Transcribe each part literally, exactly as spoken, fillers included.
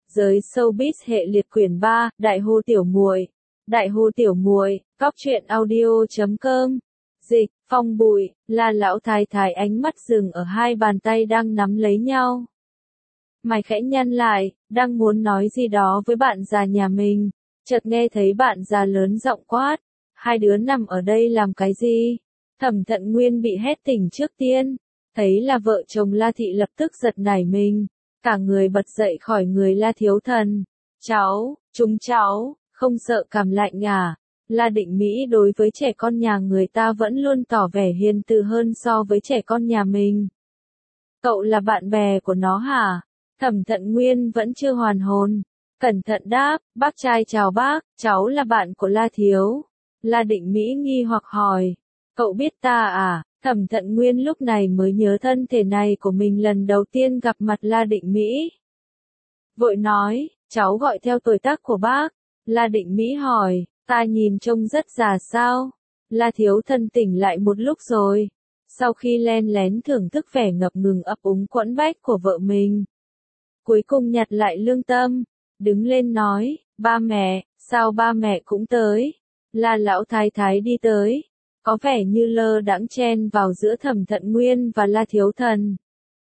Giới showbiz hệ liệt quyển ba, Đại hô tiểu muội. Đại hô tiểu muội, góc truyện audio chấm com. Dịch, Phong Bụi, là lão thái thái ánh mắt dừng ở hai bàn tay đang nắm lấy nhau. Mày khẽ nhăn lại, đang muốn nói gì đó với bạn già nhà mình, chợt nghe thấy bạn già lớn giọng quát. Hai đứa nằm ở đây làm cái gì? Thẩm Thận Nguyên bị hét tỉnh trước tiên, thấy là vợ chồng La Thị lập tức giật nảy mình, cả người bật dậy khỏi người La Thiếu Thần. Cháu, chúng cháu, không sợ cảm lạnh à? La Định Mỹ đối với trẻ con nhà người ta vẫn luôn tỏ vẻ hiền từ hơn so với trẻ con nhà mình. Cậu là bạn bè của nó hả? Thẩm Thận Nguyên vẫn chưa hoàn hồn, cẩn thận đáp, bác trai chào bác, cháu là bạn của La Thiếu. La Định Mỹ nghi hoặc hỏi, cậu biết ta à? Thẩm Thận Nguyên lúc này mới nhớ thân thể này của mình lần đầu tiên gặp mặt La Định Mỹ. Vội nói, cháu gọi theo tuổi tác của bác. La Định Mỹ hỏi, ta nhìn trông rất già sao? La Thiếu Thần tỉnh lại một lúc rồi, sau khi len lén thưởng thức vẻ ngập ngừng ấp úng quẫn bách của vợ mình. Cuối cùng nhặt lại lương tâm, đứng lên nói, ba mẹ, sao ba mẹ cũng tới? La lão thái thái đi tới, có vẻ như lơ đãng chen vào giữa Thẩm Thận Nguyên và La Thiếu Thần.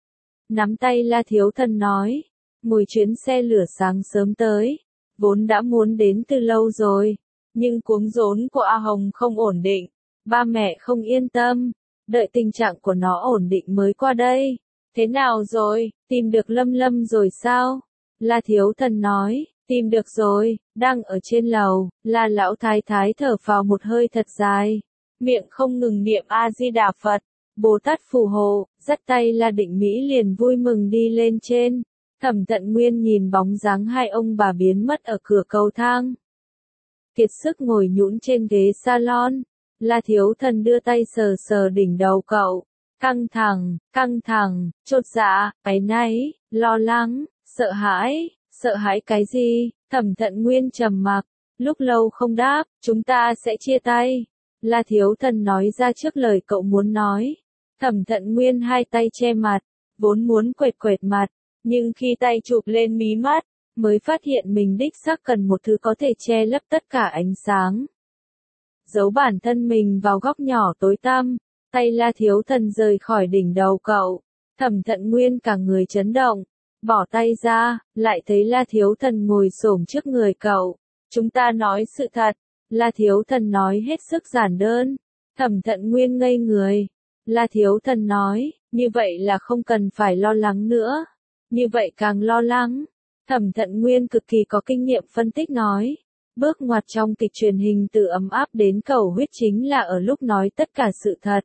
Nắm tay La Thiếu Thần nói, ngồi chuyến xe lửa sáng sớm tới, vốn đã muốn đến từ lâu rồi, nhưng cuống rốn của A Hồng không ổn định, ba mẹ không yên tâm, đợi tình trạng của nó ổn định mới qua đây. Thế nào rồi, tìm được Lâm Lâm rồi sao? La Thiếu Thần nói, tìm được rồi, đang ở trên lầu. La lão thái thái thở phào một hơi thật dài, miệng không ngừng niệm A Di Đà Phật, Bồ Tát phù hộ, dắt tay La Định Mỹ liền vui mừng đi lên trên. Thẩm Thận Nguyên nhìn bóng dáng hai ông bà biến mất ở cửa cầu thang, kiệt sức ngồi nhũn trên ghế salon. La Thiếu Thần đưa tay sờ sờ đỉnh đầu cậu, căng thẳng, căng thẳng, chột dạ, áy náy, lo lắng, sợ hãi. Sợ hãi cái gì? Thẩm Thận Nguyên trầm mặc, lúc lâu không đáp, chúng ta sẽ chia tay. La Thiếu Thần nói ra trước lời cậu muốn nói. Thẩm Thận Nguyên hai tay che mặt, vốn muốn quệt quệt mặt, nhưng khi tay chụp lên mí mắt, mới phát hiện mình đích xác cần một thứ có thể che lấp tất cả ánh sáng. Giấu bản thân mình vào góc nhỏ tối tăm, tay La Thiếu Thần rời khỏi đỉnh đầu cậu. Thẩm Thận Nguyên cả người chấn động, bỏ tay ra, lại thấy La Thiếu Thần ngồi xổm trước người cậu. Chúng ta nói sự thật. La Thiếu Thần nói hết sức giản đơn. Thẩm Thận Nguyên ngây người. La Thiếu Thần nói, như vậy là không cần phải lo lắng nữa. Như vậy càng lo lắng. Thẩm Thận Nguyên cực kỳ có kinh nghiệm phân tích nói. Bước ngoặt trong kịch truyền hình từ ấm áp đến cầu huyết chính là ở lúc nói tất cả sự thật.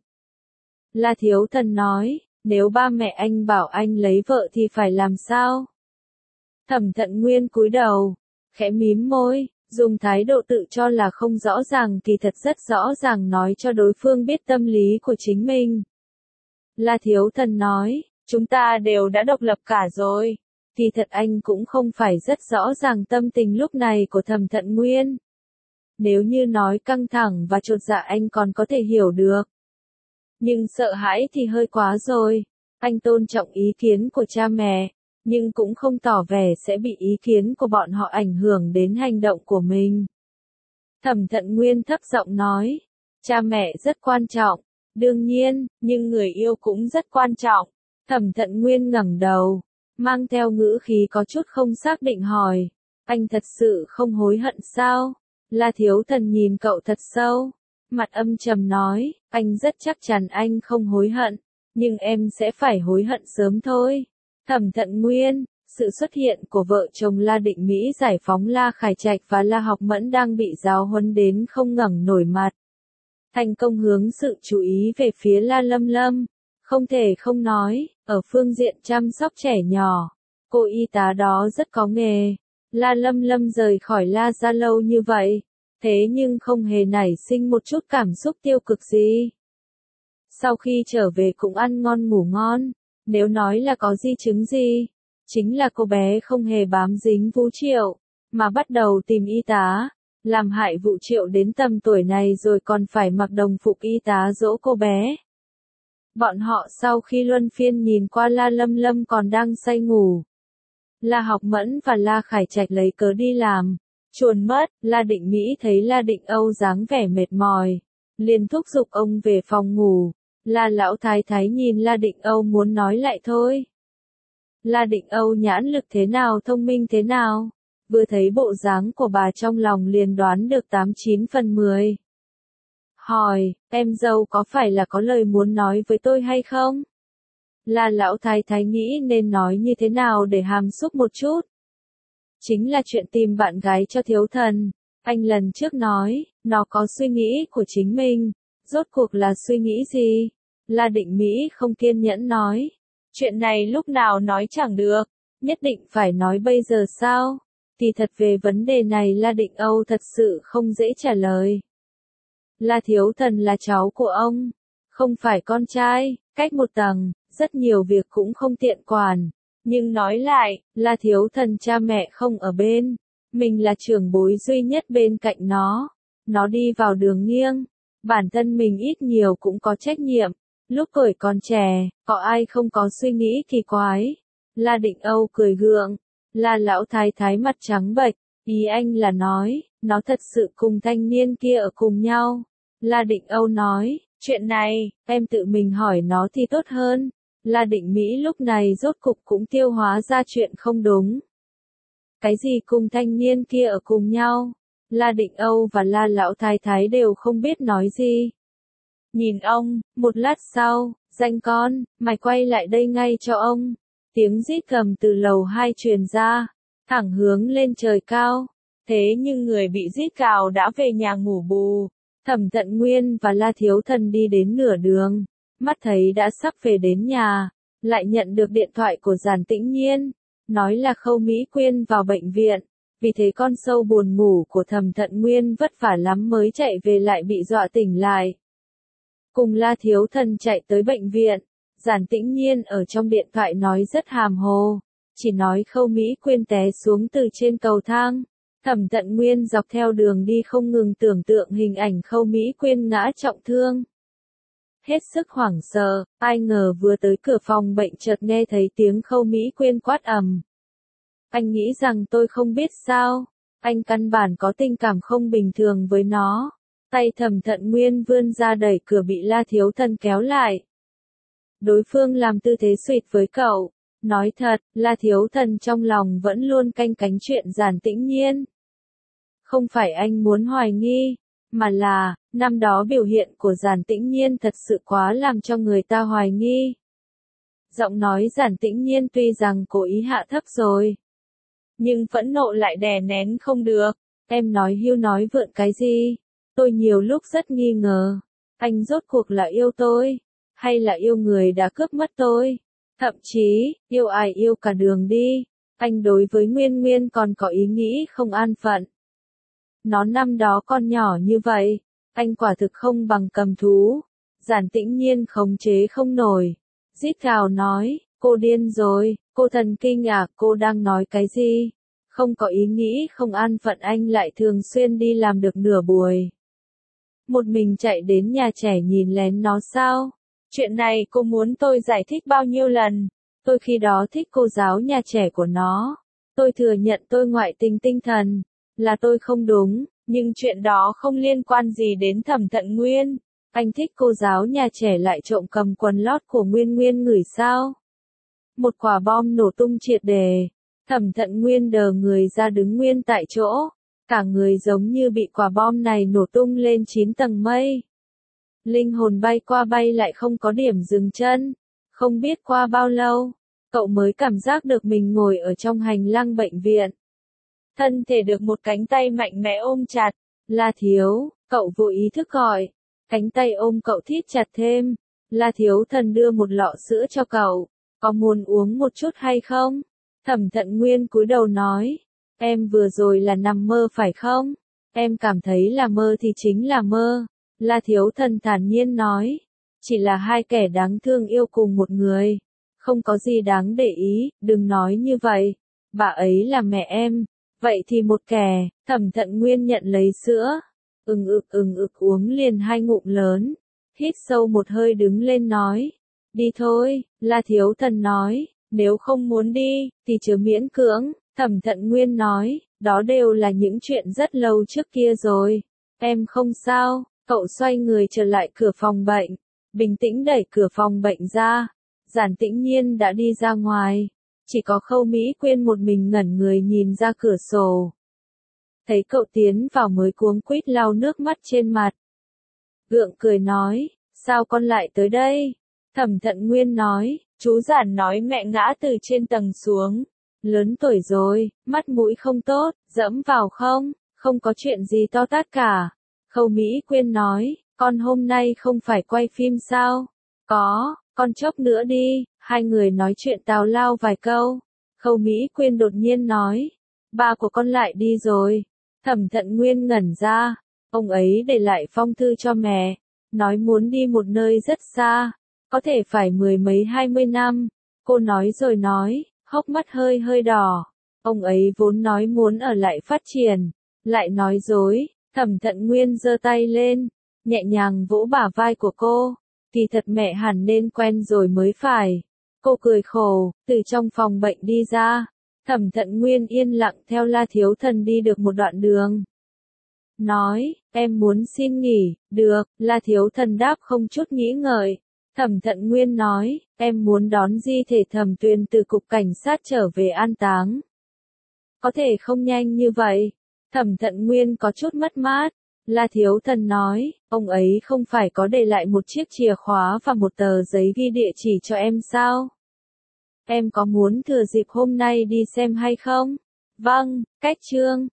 La Thiếu Thần nói, nếu ba mẹ anh bảo anh lấy vợ thì phải làm sao? Thẩm Thận Nguyên cúi đầu, khẽ mím môi, dùng thái độ tự cho là không rõ ràng kỳ thật rất rõ ràng nói cho đối phương biết tâm lý của chính mình. La Thiếu Thần nói, chúng ta đều đã độc lập cả rồi. Kỳ thật anh cũng không phải rất rõ ràng tâm tình lúc này của Thẩm Thận Nguyên. Nếu như nói căng thẳng và chột dạ anh còn có thể hiểu được. Nhưng sợ hãi thì hơi quá rồi. Anh tôn trọng ý kiến của cha mẹ, nhưng cũng không tỏ vẻ sẽ bị ý kiến của bọn họ ảnh hưởng đến hành động của mình. Thẩm Thận Nguyên thấp giọng nói, cha mẹ rất quan trọng, đương nhiên, nhưng người yêu cũng rất quan trọng. Thẩm Thận Nguyên ngẩng đầu, mang theo ngữ khí có chút không xác định hỏi, anh thật sự không hối hận sao? La Thiếu Thần nhìn cậu thật sâu, mặt âm trầm nói, anh rất chắc chắn anh không hối hận, nhưng em sẽ phải hối hận sớm thôi. Thẩm Thận Nguyên, sự xuất hiện của vợ chồng La Định Mỹ giải phóng La Khải Trạch và La Học Mẫn đang bị giáo huấn đến không ngẩng nổi mặt. Thành công hướng sự chú ý về phía La Lâm Lâm, không thể không nói, ở phương diện chăm sóc trẻ nhỏ, cô y tá đó rất có nghề. La Lâm Lâm rời khỏi La gia lâu như vậy, thế nhưng không hề nảy sinh một chút cảm xúc tiêu cực gì. Sau khi trở về cũng ăn ngon ngủ ngon, nếu nói là có di chứng gì, chính là cô bé không hề bám dính Vũ Triệu, mà bắt đầu tìm y tá, làm hại Vũ Triệu đến tầm tuổi này rồi còn phải mặc đồng phục y tá dỗ cô bé. Bọn họ sau khi luân phiên nhìn qua La Lâm Lâm còn đang say ngủ. La Học Mẫn và La Khải Trạch lấy cớ đi làm, chuồn mất. La Định Mỹ thấy La Định Âu dáng vẻ mệt mỏi, liền thúc giục ông về phòng ngủ. La Lão Thái Thái nhìn La Định Âu muốn nói lại thôi. La Định Âu nhãn lực thế nào, thông minh thế nào, vừa thấy bộ dáng của bà trong lòng liền đoán được tám chín phần mười. Hỏi, em dâu có phải là có lời muốn nói với tôi hay không? La Lão Thái Thái nghĩ nên nói như thế nào để hàm xúc một chút. Chính là chuyện tìm bạn gái cho thiếu thần. Anh lần trước nói, nó có suy nghĩ của chính mình. Rốt cuộc là suy nghĩ gì? La Định Mỹ không kiên nhẫn nói. Chuyện này lúc nào nói chẳng được, nhất định phải nói bây giờ sao? Thì thật về vấn đề này La Định Âu thật sự không dễ trả lời. La Thiếu Thần là cháu của ông, không phải con trai, cách một tầng, rất nhiều việc cũng không tiện quản. Nhưng nói lại, La Thiếu Thần cha mẹ không ở bên, mình là trưởng bối duy nhất bên cạnh nó. Nó đi vào đường nghiêng, bản thân mình ít nhiều cũng có trách nhiệm. Lúc tuổi còn trẻ, có ai không có suy nghĩ kỳ quái? La Định Âu cười gượng. La Lão Thái Thái mặt trắng bệch, ý anh là nói, nó thật sự cùng thanh niên kia ở cùng nhau. La Định Âu nói, chuyện này, em tự mình hỏi nó thì tốt hơn. La Định Mỹ lúc này rốt cục cũng tiêu hóa ra chuyện không đúng. Cái gì cùng thanh niên kia ở cùng nhau? La Định Âu và La Lão Thái Thái đều không biết nói gì. Nhìn ông, một lát sau, danh con, mày quay lại đây ngay cho ông. Tiếng rít gầm từ lầu hai truyền ra, thẳng hướng lên trời cao. Thế nhưng người bị rít cào đã về nhà ngủ bù. Thẩm Tận Nguyên và La Thiếu Thần đi đến nửa đường, mắt thấy đã sắp về đến nhà, lại nhận được điện thoại của Giản Tĩnh Nhiên, nói là Khâu Mỹ Quyên vào bệnh viện. Vì thế con sâu buồn ngủ của Thẩm Tận Nguyên vất vả lắm mới chạy về lại bị dọa tỉnh lại. Cùng La Thiếu Thần chạy tới bệnh viện, Giản Tĩnh Nhiên ở trong điện thoại nói rất hàm hồ, chỉ nói Khâu Mỹ Quyên té xuống từ trên cầu thang. Thẩm Tận Nguyên dọc theo đường đi không ngừng tưởng tượng hình ảnh Khâu Mỹ Quyên ngã trọng thương. Hết sức hoảng sợ, ai ngờ vừa tới cửa phòng bệnh chợt nghe thấy tiếng Khâu Mỹ Quyên quát ầm. Anh nghĩ rằng tôi không biết sao, anh căn bản có tình cảm không bình thường với nó. Tay Thẩm Tận Nguyên vươn ra đẩy cửa bị La Thiếu Thần kéo lại. Đối phương làm tư thế suýt với cậu. Nói thật, La Thiếu Thần trong lòng vẫn luôn canh cánh chuyện Giản Tĩnh Nhiên. Không phải anh muốn hoài nghi, mà là, năm đó biểu hiện của Giản Tĩnh Nhiên thật sự quá làm cho người ta hoài nghi. Giọng nói Giản Tĩnh Nhiên tuy rằng cố ý hạ thấp rồi, nhưng phẫn nộ lại đè nén không được. Em nói hưu nói vượn cái gì? Tôi nhiều lúc rất nghi ngờ, anh rốt cuộc là yêu tôi, hay là yêu người đã cướp mất tôi? Thậm chí, yêu ai yêu cả đường đi. Anh đối với Nguyên Nguyên còn có ý nghĩ không an phận. Nó năm đó con nhỏ như vậy, anh quả thực không bằng cầm thú. Giản Tĩnh Nhiên khống chế không nổi, rít gào nói, cô điên rồi, cô thần kinh à, cô đang nói cái gì? Không có ý nghĩ không an phận anh lại thường xuyên đi làm được nửa buổi. Một mình chạy đến nhà trẻ nhìn lén nó sao? Chuyện này cô muốn tôi giải thích bao nhiêu lần? Tôi khi đó thích cô giáo nhà trẻ của nó. Tôi thừa nhận tôi ngoại tình tinh thần, là tôi không đúng, nhưng chuyện đó không liên quan gì đến Thẩm Tận Nguyên. Anh thích cô giáo nhà trẻ lại trộm cầm quần lót của Nguyên Nguyên ngửi sao? Một quả bom nổ tung triệt đề. Thẩm Tận Nguyên đờ người ra đứng nguyên tại chỗ. Cả người giống như bị quả bom này nổ tung lên chín tầng mây. Linh hồn bay qua bay lại không có điểm dừng chân. Không biết qua bao lâu, cậu mới cảm giác được mình ngồi ở trong hành lang bệnh viện. Thân thể được một cánh tay mạnh mẽ ôm chặt. La Thiếu, cậu vô ý thức gọi. Cánh tay ôm cậu thít chặt thêm. La Thiếu Thần đưa một lọ sữa cho cậu. Có muốn uống một chút hay không? Thẩm Tận Nguyên cúi đầu nói. Em vừa rồi là nằm mơ phải không? Em cảm thấy là mơ thì chính là mơ. La Thiếu Thần thản nhiên nói. Chỉ là hai kẻ đáng thương yêu cùng một người. Không có gì đáng để ý, đừng nói như vậy. Bà ấy là mẹ em. Vậy thì một kẻ. Thẩm Tận Nguyên nhận lấy sữa. Ừng ực ừng ực uống liền hai ngụm lớn. Hít sâu một hơi đứng lên nói. Đi thôi, La Thiếu Thần nói. Nếu không muốn đi, thì chớ miễn cưỡng, Thẩm Thận Nguyên nói, đó đều là những chuyện rất lâu trước kia rồi. Em không sao, cậu xoay người trở lại cửa phòng bệnh, bình tĩnh đẩy cửa phòng bệnh ra. Giản Tĩnh Nhiên đã đi ra ngoài, chỉ có Khâu Mỹ Quyên một mình ngẩn người nhìn ra cửa sổ. Thấy cậu tiến vào mới cuống quýt lau nước mắt trên mặt. Gượng cười nói, sao con lại tới đây? Thẩm Thận Nguyên nói, chú Giản nói mẹ ngã từ trên tầng xuống. Lớn tuổi rồi, mắt mũi không tốt, dẫm vào không, không có chuyện gì to tát cả. Khâu Mỹ Quyên nói, con hôm nay không phải quay phim sao? Có, con chốc nữa đi. Hai người nói chuyện tào lao vài câu. Khâu Mỹ Quyên đột nhiên nói, ba của con lại đi rồi. Thẩm Thận Nguyên ngẩn ra, ông ấy để lại phong thư cho mẹ, nói muốn đi một nơi rất xa, có thể phải mười mấy hai mươi năm. Cô nói rồi nói, hốc mắt hơi hơi đỏ. Ông ấy vốn nói muốn ở lại phát triển, lại nói dối. Thẩm Thận Nguyên giơ tay lên, nhẹ nhàng vỗ bả vai của cô. Kỳ thật mẹ hẳn nên quen rồi mới phải. Cô cười khổ, từ trong phòng bệnh đi ra. Thẩm Thận Nguyên yên lặng theo La Thiếu Thần đi được một đoạn đường. Nói, em muốn xin nghỉ, được, La Thiếu Thần đáp không chút nghĩ ngợi. Thẩm Thận Nguyên nói, em muốn đón di thể Thẩm Tuyền từ cục cảnh sát trở về an táng. Có thể không nhanh như vậy. Thẩm Thận Nguyên có chút mất mát. La Thiếu Thần nói, ông ấy không phải có để lại một chiếc chìa khóa và một tờ giấy ghi địa chỉ cho em sao? Em có muốn thừa dịp hôm nay đi xem hay không? Vâng, cách chương.